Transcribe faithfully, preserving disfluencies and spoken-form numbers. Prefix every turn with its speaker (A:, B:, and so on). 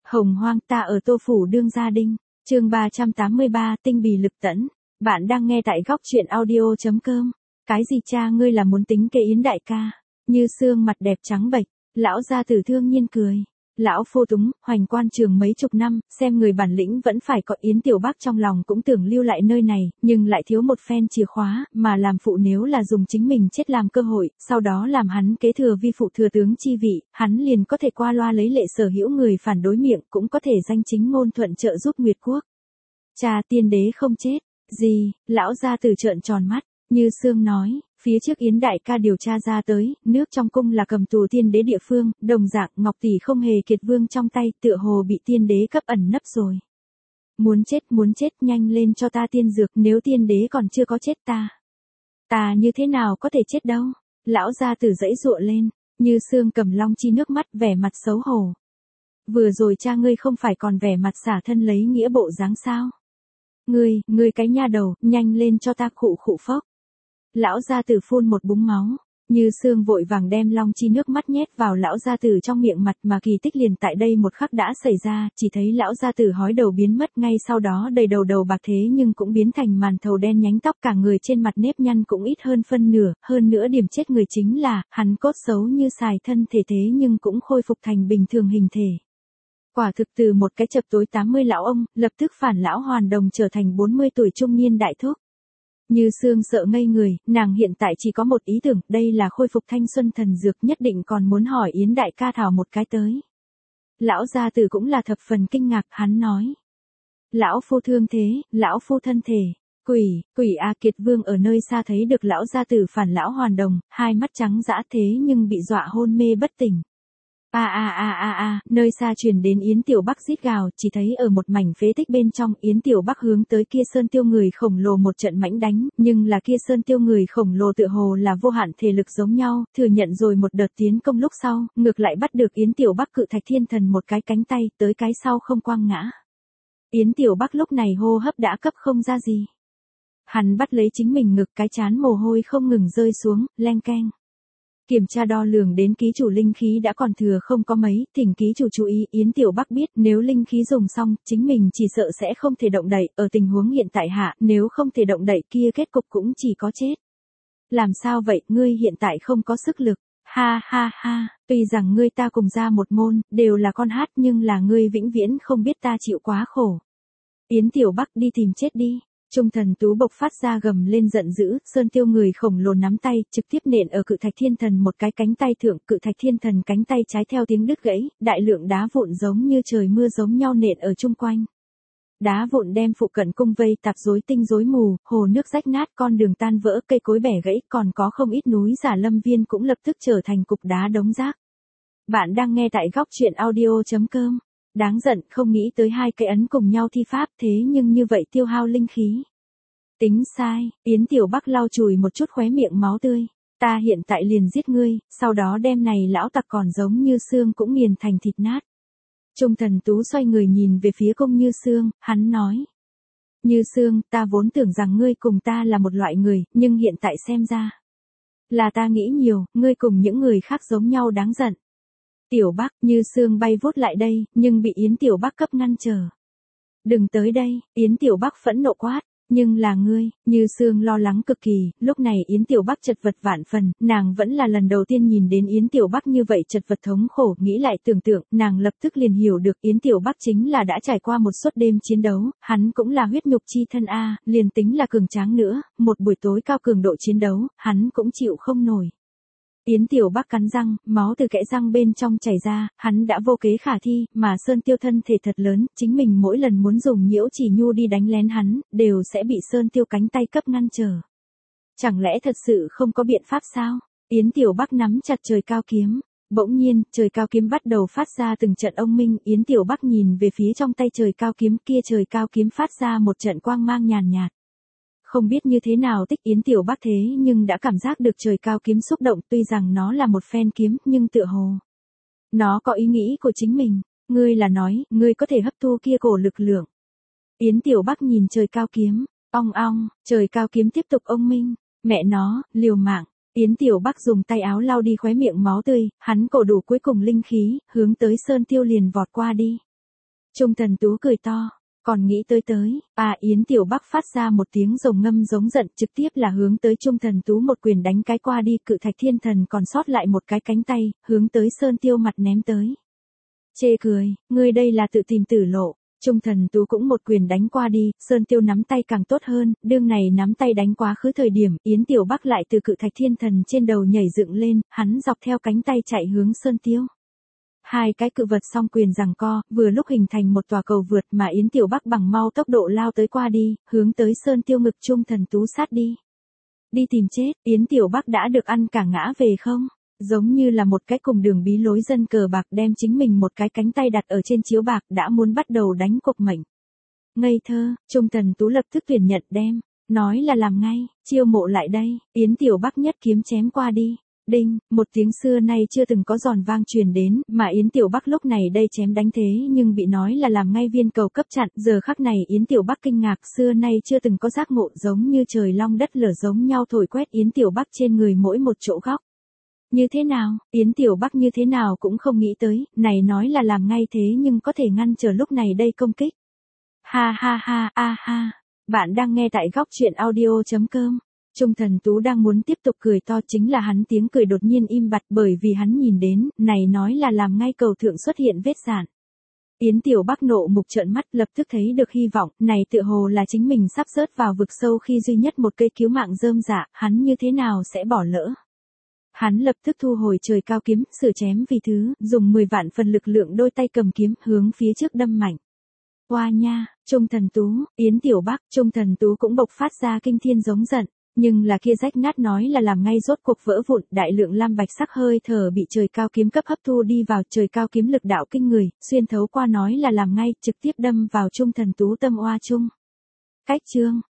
A: Hồng hoang ta ở Tô Phủ đương gia đinh, chương ba trăm tám mươi ba tinh bì lực tẫn. Bạn đang nghe tại góc truyện audio.com. Cái gì cha ngươi là muốn tính kế Yến đại ca? Như xương mặt đẹp trắng bệch, lão gia tử thương nhiên cười. Lão phô túng, hoành quan trường mấy chục năm, xem người bản lĩnh vẫn phải có. Yến Tiểu Bắc trong lòng cũng tưởng lưu lại nơi này, nhưng lại thiếu một phen chìa khóa, mà làm phụ nếu là dùng chính mình chết làm cơ hội, sau đó làm hắn kế thừa vi phụ thừa tướng chi vị, hắn liền có thể qua loa lấy lệ sở hữu người phản đối miệng, cũng có thể danh chính ngôn thuận trợ giúp Nguyệt Quốc. Cha tiên đế không chết, gì, lão gia tử trợn tròn mắt, Như Sương nói. Phía trước Yến đại ca điều tra ra tới, nước trong cung là cầm tù tiên đế địa phương, đồng dạng Ngọc tỷ không hề kiệt vương trong tay, tựa hồ bị tiên đế cấp ẩn nấp rồi. Muốn chết muốn chết, nhanh lên cho ta tiên dược, nếu tiên đế còn chưa có chết ta. Ta như thế nào có thể chết đâu? Lão gia tử dãy dụa lên, Như Sương cầm long chi nước mắt, vẻ mặt xấu hổ. Vừa rồi cha ngươi không phải còn vẻ mặt xả thân lấy nghĩa bộ dáng sao? Ngươi, ngươi cái nha đầu, nhanh lên cho ta khụ khụ phốc. Lão gia tử phun một búng máu, Như Sương vội vàng đem long chi nước mắt nhét vào lão gia tử trong miệng mặt, mà kỳ tích liền tại đây một khắc đã xảy ra, chỉ thấy lão gia tử hói đầu biến mất, ngay sau đó đầy đầu đầu bạc thế nhưng cũng biến thành màn thầu đen nhánh, tóc cả người trên mặt nếp nhăn cũng ít hơn phân nửa, hơn nữa điểm chết người chính là, hắn cốt xấu như xài thân thể thế nhưng cũng khôi phục thành bình thường hình thể. Quả thực từ một cái chập tối tám mươi lão ông, lập tức phản lão hoàn đồng trở thành bốn mươi tuổi trung niên đại thúc. Như Sương sợ ngây người, nàng hiện tại chỉ có một ý tưởng, đây là khôi phục thanh xuân thần dược, nhất định còn muốn hỏi Yến đại ca thảo một cái tới. Lão gia tử cũng là thập phần kinh ngạc, hắn nói. Lão phu thương thế, lão phu thân thể, quỷ, quỷ A Kiệt Vương ở nơi xa thấy được lão gia tử phản lão hoàn đồng, hai mắt trắng dã thế nhưng bị dọa hôn mê bất tỉnh. A a a a a, nơi xa truyền đến Yến Tiểu Bắc rít gào, chỉ thấy ở một mảnh phế tích bên trong, Yến Tiểu Bắc hướng tới kia sơn tiêu người khổng lồ một trận mãnh đánh, nhưng là kia sơn tiêu người khổng lồ tựa hồ là vô hạn thể lực giống nhau, thừa nhận rồi một đợt tiến công lúc sau, ngược lại bắt được Yến Tiểu Bắc cự thạch thiên thần một cái cánh tay, tới cái sau không quăng ngã. Yến Tiểu Bắc lúc này hô hấp đã cấp không ra gì. Hắn bắt lấy chính mình ngực, cái chán mồ hôi không ngừng rơi xuống, leng keng. Kiểm tra đo lường đến ký chủ linh khí đã còn thừa không có mấy, thỉnh ký chủ chú ý. Yến Tiểu Bắc biết nếu linh khí dùng xong, chính mình chỉ sợ sẽ không thể động đậy, ở tình huống hiện tại hạ, nếu không thể động đậy kia kết cục cũng chỉ có chết. Làm sao vậy, ngươi hiện tại không có sức lực, ha ha ha, tuy rằng ngươi ta cùng ra một môn, đều là con hát nhưng là ngươi vĩnh viễn không biết ta chịu quá khổ. Yến Tiểu Bắc đi tìm chết đi. Trung thần tú bộc phát ra gầm lên giận dữ, sơn tiêu người khổng lồ nắm tay, trực tiếp nện ở cự thạch thiên thần một cái cánh tay thượng, cự thạch thiên thần cánh tay trái theo tiếng đứt gãy, đại lượng đá vụn giống như trời mưa giống nhau nện ở chung quanh. Đá vụn đem phụ cận cung vây tạp rối tinh rối mù, hồ nước rách nát, con đường tan vỡ, cây cối bẻ gãy, còn có không ít núi giả lâm viên cũng lập tức trở thành cục đá đống rác. Bạn đang nghe tại góc truyện audio.com. Đáng giận, không nghĩ tới hai cái ấn cùng nhau thi pháp, thế nhưng như vậy tiêu hao linh khí. Tính sai, Yến Tiểu Bắc lau chùi một chút khóe miệng máu tươi. Ta hiện tại liền giết ngươi, sau đó đem này lão tặc còn giống Như Sương cũng nghiền thành thịt nát. Trung thần tú xoay người nhìn về phía cung Như Sương, hắn nói. Như Sương, ta vốn tưởng rằng ngươi cùng ta là một loại người, nhưng hiện tại xem ra. Là ta nghĩ nhiều, ngươi cùng những người khác giống nhau đáng giận. Tiểu Bắc, Như Sương bay vút lại đây, nhưng bị Yến Tiểu Bắc cấp ngăn trở. Đừng tới đây, Yến Tiểu Bắc phẫn nộ quát, nhưng là ngươi, Như Sương lo lắng cực kỳ, lúc này Yến Tiểu Bắc chật vật vạn phần, nàng vẫn là lần đầu tiên nhìn đến Yến Tiểu Bắc như vậy chật vật thống khổ, nghĩ lại tưởng tượng, nàng lập tức liền hiểu được Yến Tiểu Bắc chính là đã trải qua một suốt đêm chiến đấu, hắn cũng là huyết nhục chi thân A, liền tính là cường tráng nữa, một buổi tối cao cường độ chiến đấu, hắn cũng chịu không nổi. Yến Tiểu Bắc cắn răng, máu từ kẽ răng bên trong chảy ra, hắn đã vô kế khả thi, mà Sơn Tiêu thân thể thật lớn, chính mình mỗi lần muốn dùng nhiễu chỉ nhu đi đánh lén hắn, đều sẽ bị Sơn Tiêu cánh tay cấp ngăn trở. Chẳng lẽ thật sự không có biện pháp sao? Yến Tiểu Bắc nắm chặt trời cao kiếm. Bỗng nhiên, trời cao kiếm bắt đầu phát ra từng trận ông minh, Yến Tiểu Bắc nhìn về phía trong tay trời cao kiếm kia, trời cao kiếm phát ra một trận quang mang nhàn nhạt. Không biết như thế nào tích Yến Tiểu Bắc thế nhưng đã cảm giác được trời cao kiếm xúc động, tuy rằng nó là một phen kiếm, nhưng tựa hồ. Nó có ý nghĩ của chính mình, ngươi là nói, ngươi có thể hấp thu kia cổ lực lượng. Yến Tiểu Bắc nhìn trời cao kiếm, ong ong, trời cao kiếm tiếp tục ông minh, mẹ nó, liều mạng. Yến Tiểu Bắc dùng tay áo lau đi khóe miệng máu tươi, hắn cổ đủ cuối cùng linh khí, hướng tới Sơn Tiêu liền vọt qua đi. Trung Thần Tú cười to, còn nghĩ tới tới, à Yến Tiểu Bắc phát ra một tiếng rồng ngâm giống giận trực tiếp là hướng tới Trung Thần Tú một quyền đánh cái qua đi, Cự Thạch Thiên Thần còn sót lại một cái cánh tay, hướng tới Sơn Tiêu mặt ném tới. Chê cười, ngươi đây là tự tìm tử lộ. Trung Thần Tú cũng một quyền đánh qua đi, Sơn Tiêu nắm tay càng tốt hơn, đương này nắm tay đánh quá khứ thời điểm, Yến Tiểu Bắc lại từ Cự Thạch Thiên Thần trên đầu nhảy dựng lên, hắn dọc theo cánh tay chạy hướng Sơn Tiêu. Hai cái cự vật song quyền giằng co, vừa lúc hình thành một tòa cầu vượt mà Yến Tiểu Bắc bằng mau tốc độ lao tới qua đi, hướng tới Sơn Tiêu ngực Trung Thần Tú sát đi. Đi tìm chết, Yến Tiểu Bắc đã được ăn cả ngã về không? Giống như là một cái cùng đường bí lối dân cờ bạc đem chính mình một cái cánh tay đặt ở trên chiếu bạc đã muốn bắt đầu đánh cuộc mệnh. Ngây thơ, Trung Thần Tú lập tức tuyển nhận đem, nói là làm ngay, chiêu mộ lại đây, Yến Tiểu Bắc nhất kiếm chém qua đi. Đinh, một tiếng xưa nay chưa từng có giòn vang truyền đến, mà Yến Tiểu Bắc lúc này đây chém đánh thế nhưng bị nói là làm ngay viên cầu cấp chặn, giờ khắc này Yến Tiểu Bắc kinh ngạc, xưa nay chưa từng có giác ngộ giống như trời long đất lở giống nhau thổi quét Yến Tiểu Bắc trên người mỗi một chỗ góc. Như thế nào, Yến Tiểu Bắc như thế nào cũng không nghĩ tới, này nói là làm ngay thế nhưng có thể ngăn trở lúc này đây công kích. Ha ha ha, a ha, bạn đang nghe tại góc truyện audio chấm com. Trung Thần Tú đang muốn tiếp tục cười to, chính là hắn tiếng cười đột nhiên im bặt bởi vì hắn nhìn đến, này nói là làm ngay cầu thượng xuất hiện vết dạn. Yến Tiểu Bắc nộ mục trợn mắt lập tức thấy được hy vọng, này tựa hồ là chính mình sắp rớt vào vực sâu khi duy nhất một cây cứu mạng rơm rạ, hắn như thế nào sẽ bỏ lỡ. Hắn lập tức thu hồi trời cao kiếm, sử chém vì thứ, dùng mười vạn phần lực lượng đôi tay cầm kiếm, hướng phía trước đâm mạnh. Oa nha, Trung Thần Tú, Yến Tiểu Bắc, Trung Thần Tú cũng bộc phát ra kinh thiên giống giận, nhưng là kia rách nát nói là làm ngay rốt cuộc vỡ vụn, đại lượng lam bạch sắc hơi thở bị trời cao kiếm cấp hấp thu đi vào, trời cao kiếm lực đạo kinh người, xuyên thấu qua nói là làm ngay, trực tiếp đâm vào Trung Thần Tú tâm oa trung. Cách chương,